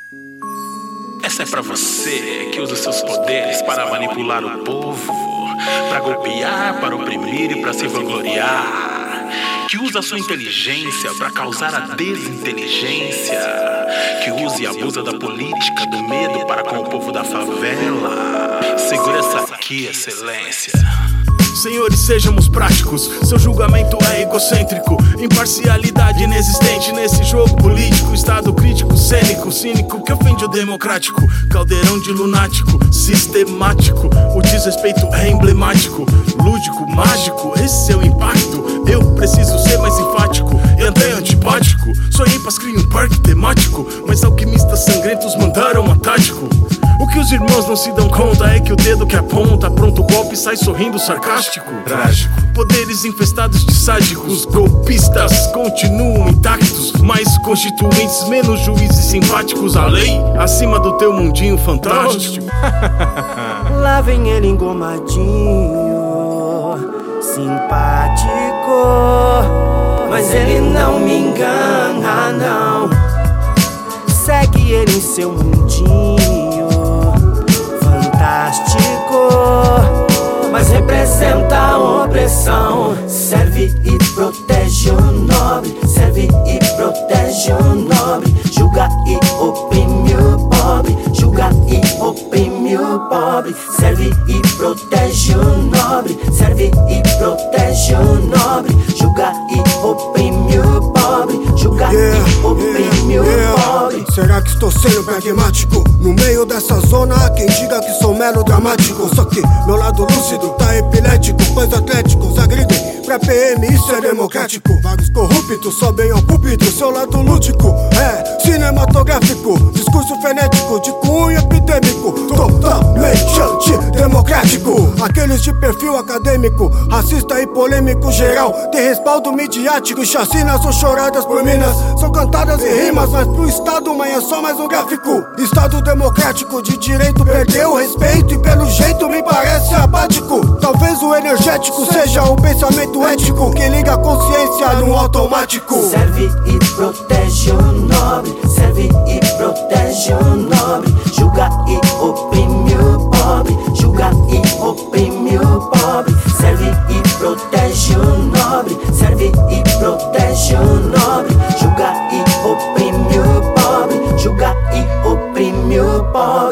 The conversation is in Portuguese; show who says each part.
Speaker 1: Essa é pra você que usa seus poderes para manipular o povo, para golpear, para oprimir e para se vangloriar, que usa a sua inteligência para causar a desinteligência, que usa e abusa da política, do medo para com o povo da favela. Segura essa aqui, excelência.
Speaker 2: Senhores, sejamos práticos, seu julgamento é egocêntrico. Imparcialidade inexistente nesse jogo político. Estado crítico, cênico, cínico, que ofende o democrático. Caldeirão de lunático, sistemático. O desrespeito é emblemático, lúdico, mágico, esse é o impacto. Eu preciso ser mais enfático e até antipático. Sonhei pra criar um parque temático, mas alquimistas sangrentos mandaram atático. O que os irmãos não se dão conta é que o dedo que aponta, pronto o golpe sai sorrindo sarcástico. Trágico. Poderes infestados de sádicos, golpistas continuam intactos, mais constituintes, menos juízes simpáticos. A lei acima do teu mundinho fantástico.
Speaker 3: Lá vem ele engomadinho, simpático, mas ele não me engana, não. Segue ele em seu mundinho fantástico, mas representa a opressão. Serve e protege o nobre, serve e protege o nobre. Julga e oprime o pobre, julga e oprime o pobre. Serve e protege o nobre, serve e protege o nobre. Julga e oprime o pobre, julga e oprime o pobre.
Speaker 4: Será que estou sendo pragmático? No meio dessa zona há quem diga que sou melodramático. Só que meu lado lúcido tá epilético, pois atléticos agridem pra PM, isso é democrático. Vários corruptos sobem ao púlpito, seu lado lúdico é cinematográfico. Discurso frenético de cunho epidêmico, totalmente antidemocrático. Aqueles de perfil acadêmico, racista e polêmico geral, tem respaldo midiático. Chacinas ou choradas por minas são cantadas em rimas, mas pro Estado mãe é só mais um gráfico. Estado democrático de direito perdeu o respeito e pelo jeito me parece apático. Talvez o energético seja o pensamento ético que liga a consciência no automático.
Speaker 3: Serve e protege o nobre, serve e protege o nobre. Julga e oprime o pobre, julga e oprime o pobre. Serve e protege o nobre, serve e protege o nobre. Julga e oprime o pobre, julga e oprime o pobre.